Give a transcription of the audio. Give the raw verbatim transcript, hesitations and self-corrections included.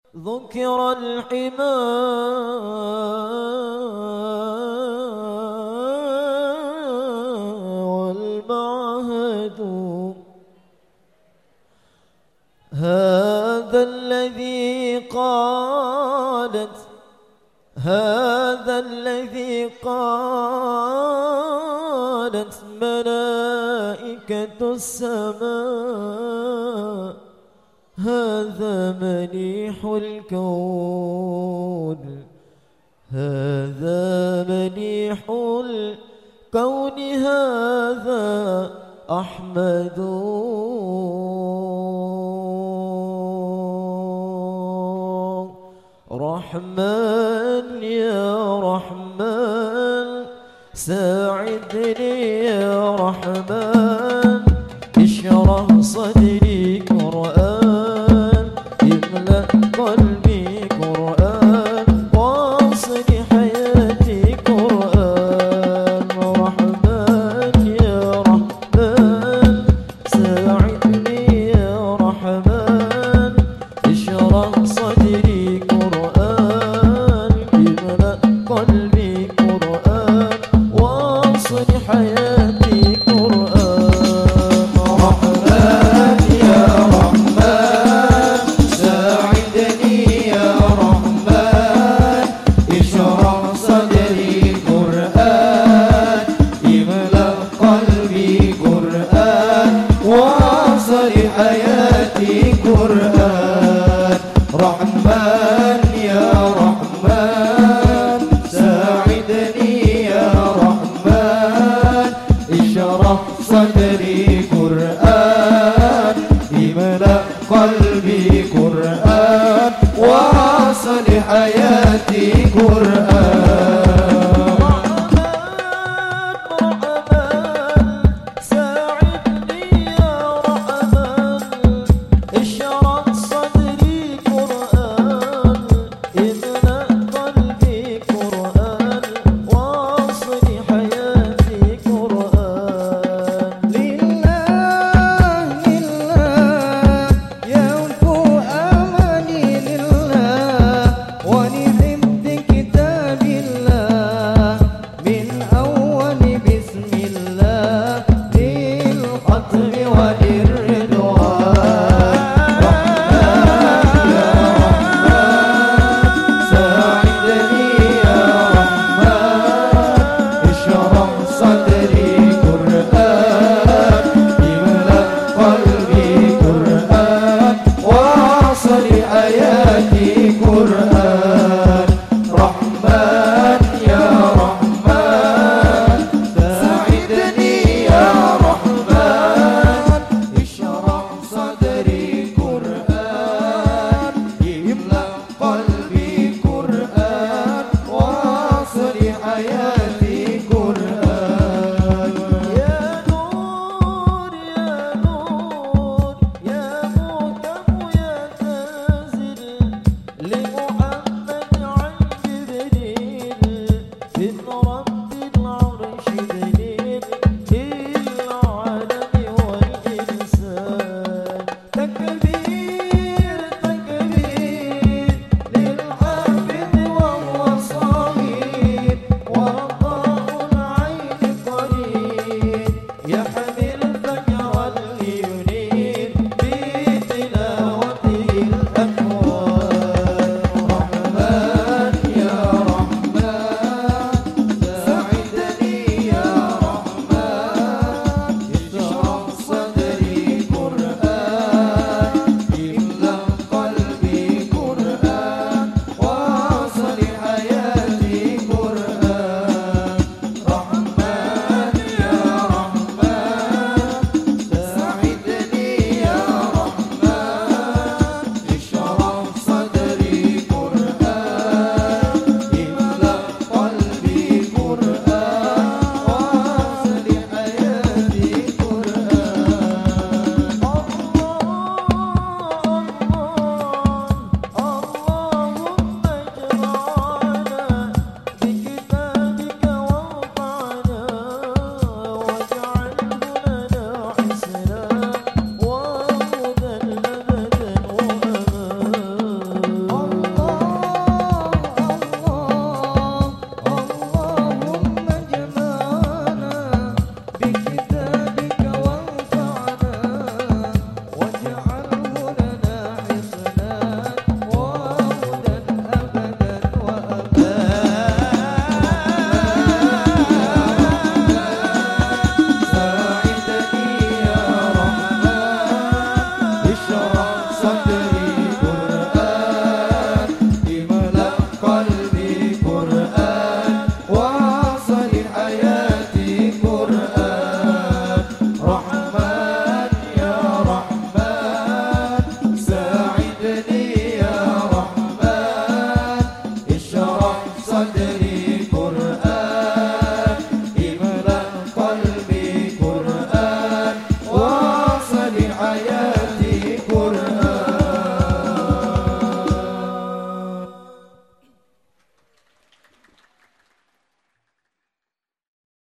ذكر الحمى والمعهد، هذا الذي قالت هذا الذي قالت ملائكة السماء، هذا مليح الكون، هذا مليح الكون، هذا أحمد. رحمن يا رحمن ساعدني يا رحمن، اشرح صدري قرآن، املأ قلبي قرآن، واصل حياتي قرآن. رحمن يا رحمن ساعدني يا رحمن، اشرح صدري قرآن، املأ قلبي قرآن، واصل حياتي قرآن. رحمن يا رحمن ساعدني يا رحمن، اشرح صدري قرآن، املأ قلبي قرآن، واصل حياتي قرآن. رحمن يا رحمن ساعدني يا رحمن، اشرح صدري قرآن، املأ قلبي قرآن، واصل حياتي قرآن.